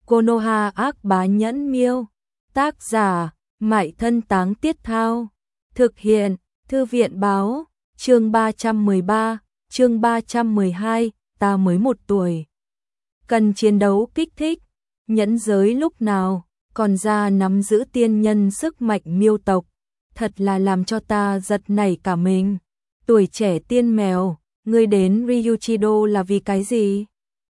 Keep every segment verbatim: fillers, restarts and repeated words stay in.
Konoha ác bá nhẫn miêu. Tác giả, Mại Thân Táng Tiết Thao. Thực hiện, Thư viện báo, chương ba trăm mười ba, chương ba trăm mười hai, ta mới một tuổi. Cần chiến đấu kích thích, nhẫn giới lúc nào, còn ra nắm giữ tiên nhân sức mạnh miêu tộc. Thật là làm cho ta giật nảy cả mình. Tuổi trẻ tiên mèo, ngươi đến Ryuchido là vì cái gì?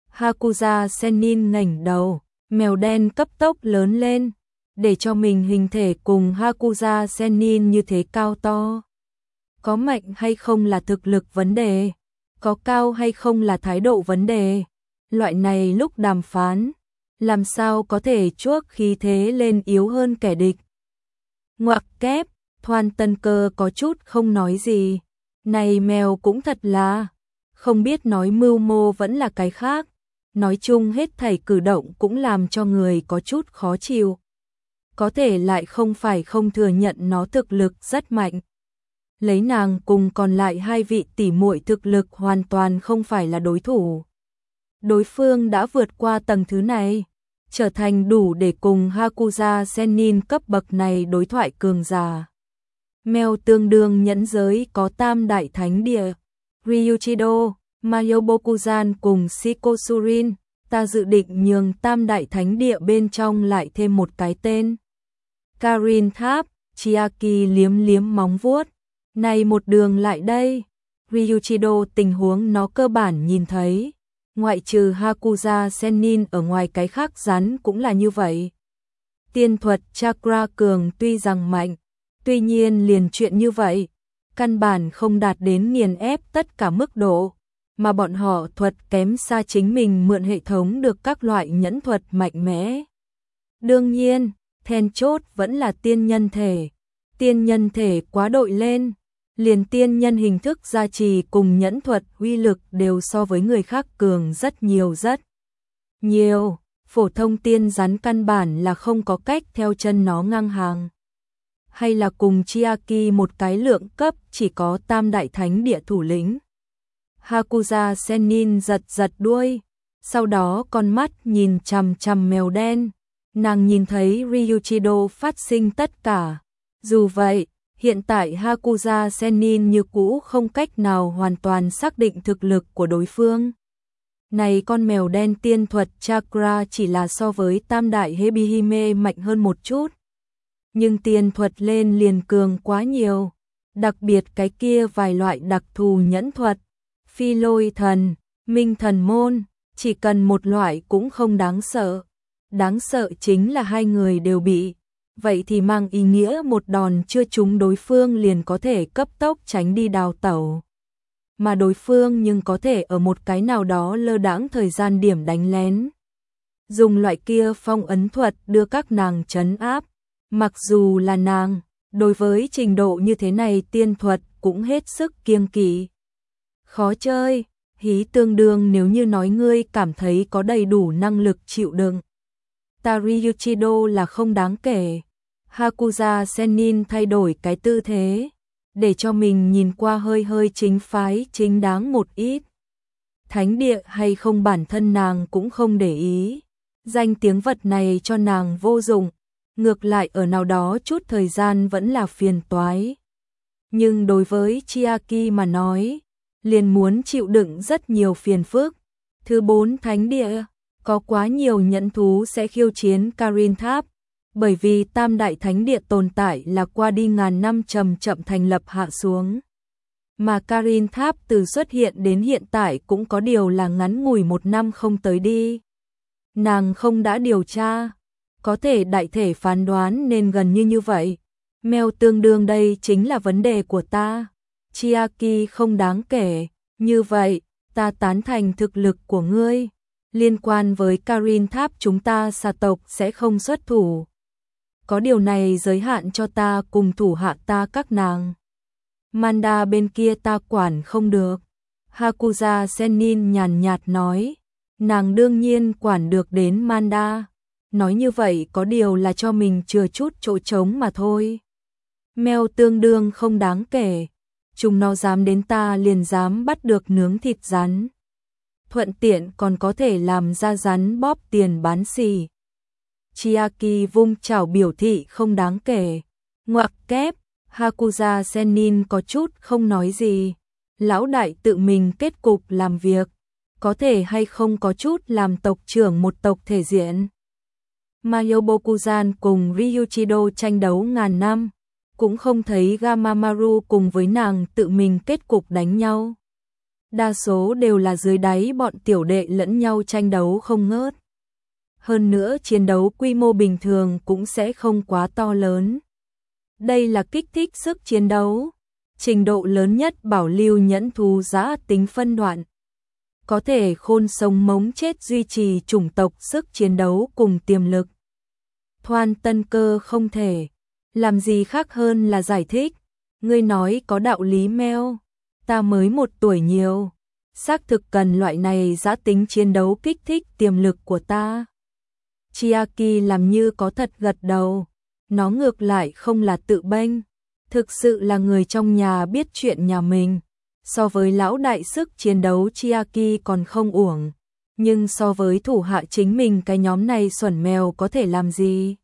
Hakuza Sennin ngẩng đầu, mèo đen cấp tốc lớn lên, để cho mình hình thể cùng Hakuza Sennin như thế cao to. Có mạnh hay không là thực lực vấn đề, có cao hay không là thái độ vấn đề. Loại này lúc đàm phán, làm sao có thể chuốc khí thế lên yếu hơn kẻ địch. Ngoặc kép, Thoan Tân Cơ có chút không nói gì. Này mèo cũng thật là, không biết nói mưu mô vẫn là cái khác. Nói chung hết thảy cử động cũng làm cho người có chút khó chịu. Có thể lại không phải không thừa nhận nó thực lực rất mạnh. Lấy nàng cùng còn lại hai vị tỷ muội thực lực hoàn toàn không phải là đối thủ. Đối phương đã vượt qua tầng thứ này, trở thành đủ để cùng Hakuza Sennin cấp bậc này đối thoại cường giả. Mèo tương đương nhẫn giới có tam đại thánh địa, Ryuchido, Mayobokuzan cùng Shikosurin, ta dự định nhường tam đại thánh địa bên trong lại thêm một cái tên. Karin Tháp, Chiaki liếm liếm móng vuốt, này một đường lại đây, Ryuchido tình huống nó cơ bản nhìn thấy, ngoại trừ Hakuza Sennin ở ngoài cái khác rắn cũng là như vậy. Tiên thuật chakra cường tuy rằng mạnh, tuy nhiên liền chuyện như vậy, căn bản không đạt đến nghiền ép tất cả mức độ, mà bọn họ thuật kém xa chính mình mượn hệ thống được các loại nhẫn thuật mạnh mẽ. Đương nhiên, then chốt vẫn là tiên nhân thể. Tiên nhân thể quá đội lên, liền tiên nhân hình thức gia trì cùng nhẫn thuật uy lực đều so với người khác cường rất nhiều rất nhiều. Phổ thông tiên rắn căn bản là không có cách theo chân nó ngang hàng. Hay là cùng Chiaki một cái lượng cấp chỉ có tam đại thánh địa thủ lĩnh. Hakuza Sennin giật giật đuôi, sau đó con mắt nhìn chằm chằm mèo đen. Nàng nhìn thấy Ryuchido phát sinh tất cả. Dù vậy, hiện tại Hakuza Sennin như cũ không cách nào hoàn toàn xác định thực lực của đối phương. Này con mèo đen tiên thuật chakra chỉ là so với tam đại Hebihime mạnh hơn một chút. Nhưng tiên thuật lên liền cường quá nhiều. Đặc biệt cái kia vài loại đặc thù nhẫn thuật. Phi lôi thần, minh thần môn, chỉ cần một loại cũng không đáng sợ. Đáng sợ chính là hai người đều bị. Vậy thì mang ý nghĩa một đòn chưa trúng đối phương liền có thể cấp tốc tránh đi đào tẩu. Mà đối phương nhưng có thể ở một cái nào đó lơ đãng thời gian điểm đánh lén. Dùng loại kia phong ấn thuật đưa các nàng trấn áp. Mặc dù là nàng, đối với trình độ như thế này tiên thuật cũng hết sức kiêng kỵ. Khó chơi, hí tương đương nếu như nói ngươi cảm thấy có đầy đủ năng lực chịu đựng. Ta Ryuchido là không đáng kể. Hakuza Sennin thay đổi cái tư thế, để cho mình nhìn qua hơi hơi chính phái chính đáng một ít. Thánh địa hay không bản thân nàng cũng không để ý. Danh tiếng vật này cho nàng vô dụng, ngược lại ở nào đó chút thời gian vẫn là phiền toái. Nhưng đối với Chiaki mà nói, liền muốn chịu đựng rất nhiều phiền phức. Thứ bốn thánh địa, có quá nhiều nhẫn thú sẽ khiêu chiến Karin Tháp, bởi vì tam đại thánh địa tồn tại là qua đi ngàn năm chậm chậm thành lập hạ xuống. Mà Karin Tháp từ xuất hiện đến hiện tại cũng có điều là ngắn ngủi một năm không tới đi. Nàng không đã điều tra, có thể đại thể phán đoán nên gần như như vậy. Mèo tương đương đây chính là vấn đề của ta. Chiaki không đáng kể, như vậy, ta tán thành thực lực của ngươi. Liên quan với Karin Tháp chúng ta xà tộc sẽ không xuất thủ. Có điều này giới hạn cho ta cùng thủ hạ ta các nàng. Manda bên kia ta quản không được. Hakuza Sennin nhàn nhạt nói. Nàng đương nhiên quản được đến Manda. Nói như vậy có điều là cho mình chừa chút chỗ trống mà thôi. Mèo tương đương không đáng kể. Chúng nó dám đến ta liền dám bắt được nướng thịt rắn. Thuận tiện còn có thể làm ra rắn bóp tiền bán xỉ. Chiaki vung chảo biểu thị không đáng kể. Ngoặc kép, Hakuza Sennin có chút không nói gì. Lão đại tự mình kết cục làm việc, có thể hay không có chút làm tộc trưởng một tộc thể diện. Mayobokuzan cùng Ryuichido tranh đấu ngàn năm, cũng không thấy Gamamaru cùng với nàng tự mình kết cục đánh nhau. Đa số đều là dưới đáy bọn tiểu đệ lẫn nhau tranh đấu không ngớt. Hơn nữa chiến đấu quy mô bình thường cũng sẽ không quá to lớn. Đây là kích thích sức chiến đấu, trình độ lớn nhất bảo lưu nhẫn thú giã tính phân đoạn. Có thể khôn sống mống chết duy trì chủng tộc sức chiến đấu cùng tiềm lực. Thoan Tân Cơ không thể làm gì khác hơn là giải thích. Ngươi nói có đạo lý meo, ta mới một tuổi nhiều, xác thực cần loại này giã tính chiến đấu kích thích tiềm lực của ta. Chiaki làm như có thật gật đầu, nó ngược lại không là tự bênh, thực sự là người trong nhà biết chuyện nhà mình. So với lão đại sức chiến đấu Chiaki còn không uổng, nhưng so với thủ hạ chính mình cái nhóm này xuẩn mèo có thể làm gì?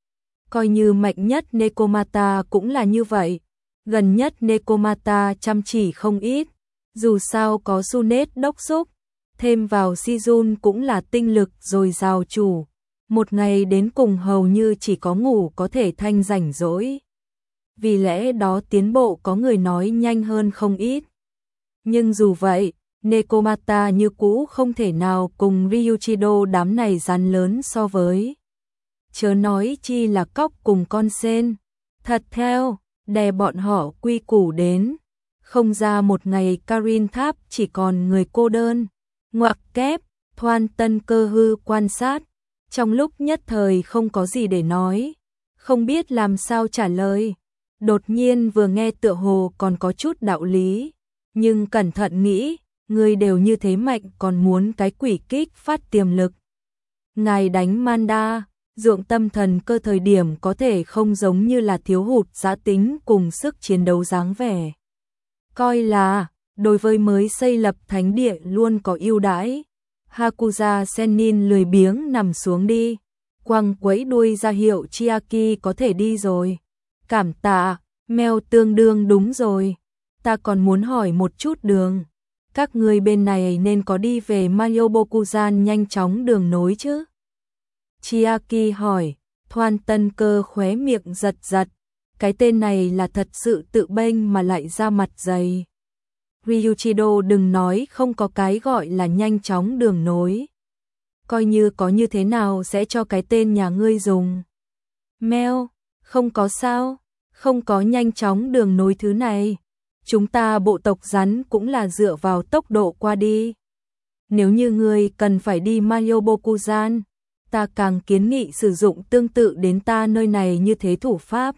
Coi như mạnh nhất Nekomata cũng là như vậy, gần nhất Nekomata chăm chỉ không ít, dù sao có Sunet đốc xúc, thêm vào Shizun cũng là tinh lực dồi dào chủ, một ngày đến cùng hầu như chỉ có ngủ có thể thanh rảnh rỗi. Vì lẽ đó tiến bộ có người nói nhanh hơn không ít. Nhưng dù vậy, Nekomata như cũ không thể nào cùng Ryuichido đám này rắn lớn so với. Chớ nói chi là cóc cùng con sên. Thật theo, đè bọn họ quy củ đến. Không ra một ngày Karin Tháp chỉ còn người cô đơn. Ngoặc kép, Thoan Tân Cơ hư quan sát. Trong lúc nhất thời không có gì để nói. Không biết làm sao trả lời. Đột nhiên vừa nghe tựa hồ còn có chút đạo lý. Nhưng cẩn thận nghĩ, người đều như thế mạnh còn muốn cái quỷ kích phát tiềm lực. Ngài đánh Manda, ruộng tâm thần cơ thời điểm có thể không giống như là thiếu hụt giã tính cùng sức chiến đấu dáng vẻ. Coi là, đối với mới xây lập thánh địa luôn có ưu đãi. Hakuza Sennin lười biếng nằm xuống đi, quăng quấy đuôi ra hiệu Chiaki có thể đi rồi. Cảm tạ, mèo tương đương đúng rồi. Ta còn muốn hỏi một chút đường. Các người bên này nên có đi về Mayobokuzan nhanh chóng đường nối chứ? Chiaki hỏi, Thoan Tân Cơ khóe miệng giật giật. Cái tên này là thật sự tự bênh mà lại ra mặt dày. Ryuichido đừng nói không có cái gọi là nhanh chóng đường nối. Coi như có như thế nào sẽ cho cái tên nhà ngươi dùng. Meo, không có sao, không có nhanh chóng đường nối thứ này. Chúng ta bộ tộc rắn cũng là dựa vào tốc độ qua đi. Nếu như ngươi cần phải đi Mayobokuzan, ta càng kiến nghị sử dụng tương tự đến ta nơi này như thế thủ pháp.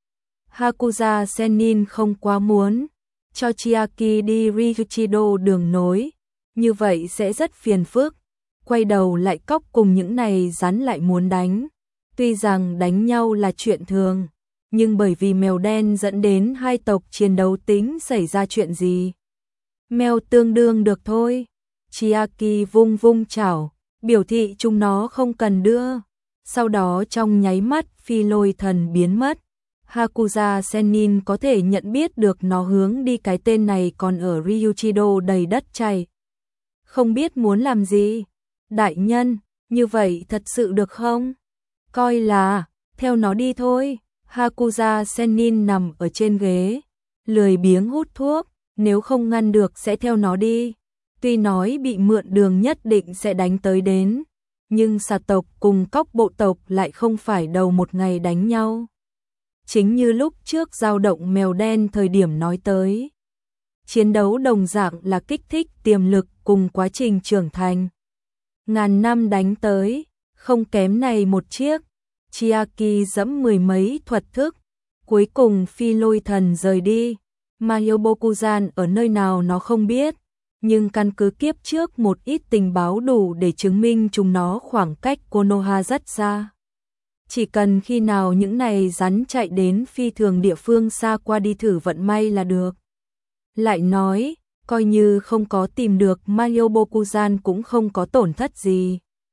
Hakuza Sennin không quá muốn cho Chiaki đi Ryuichido đường nối, như vậy sẽ rất phiền phức. Quay đầu lại cóc cùng những này rắn lại muốn đánh. Tuy rằng đánh nhau là chuyện thường, nhưng bởi vì mèo đen dẫn đến hai tộc chiến đấu tính xảy ra chuyện gì. Mèo tương đương được thôi. Chiaki vung vung chảo, biểu thị chúng nó không cần đưa. Sau đó trong nháy mắt phi lôi thần biến mất. Hakuza Sennin có thể nhận biết được nó hướng đi cái tên này còn ở Ryuichido đầy đất chảy. Không biết muốn làm gì. Đại nhân, như vậy thật sự được không? Coi là, theo nó đi thôi. Hakuza Sennin nằm ở trên ghế, lười biếng hút thuốc, nếu không ngăn được sẽ theo nó đi. Tuy nói bị mượn đường nhất định sẽ đánh tới đến, nhưng xà tộc cùng cóc bộ tộc lại không phải đầu một ngày đánh nhau. Chính như lúc trước giao động mèo đen thời điểm nói tới. Chiến đấu đồng dạng là kích thích tiềm lực cùng quá trình trưởng thành. Ngàn năm đánh tới, không kém này một chiếc. Chiaki dẫm mười mấy thuật thức, cuối cùng phi lôi thần rời đi. Mayobokuzan ở nơi nào nó không biết, nhưng căn cứ kiếp trước một ít tình báo đủ để chứng minh chúng nó khoảng cách Konoha rất xa. Chỉ cần khi nào những này rắn chạy đến phi thường địa phương xa qua đi thử vận may là được. Lại nói, coi như không có tìm được Mayobokuzan cũng không có tổn thất gì.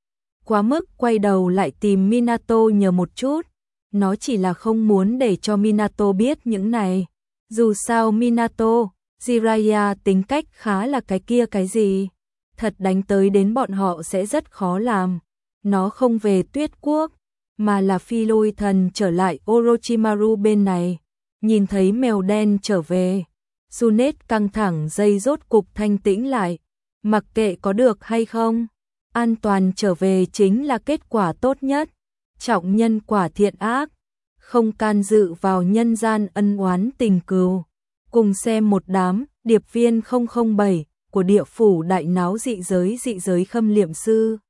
quá mức quay đầu lại tìm Minato nhờ một chút. Nó chỉ là không muốn để cho Minato biết những này. Dù sao Minato, Jiraiya tính cách khá là cái kia cái gì. Thật đánh tới đến bọn họ sẽ rất khó làm. Nó không về Tuyết Quốc, mà là phi lôi thần trở lại Orochimaru bên này. Nhìn thấy mèo đen trở về, Junet căng thẳng dây rốt cục thanh tĩnh lại. Mặc kệ có được hay không, an toàn trở về chính là kết quả tốt nhất. Trọng nhân quả thiện ác, không can dự vào nhân gian ân oán tình cừu. Cùng xem một đám điệp viên không không bảy của địa phủ đại náo dị giới dị giới Khâm Liệm Sư.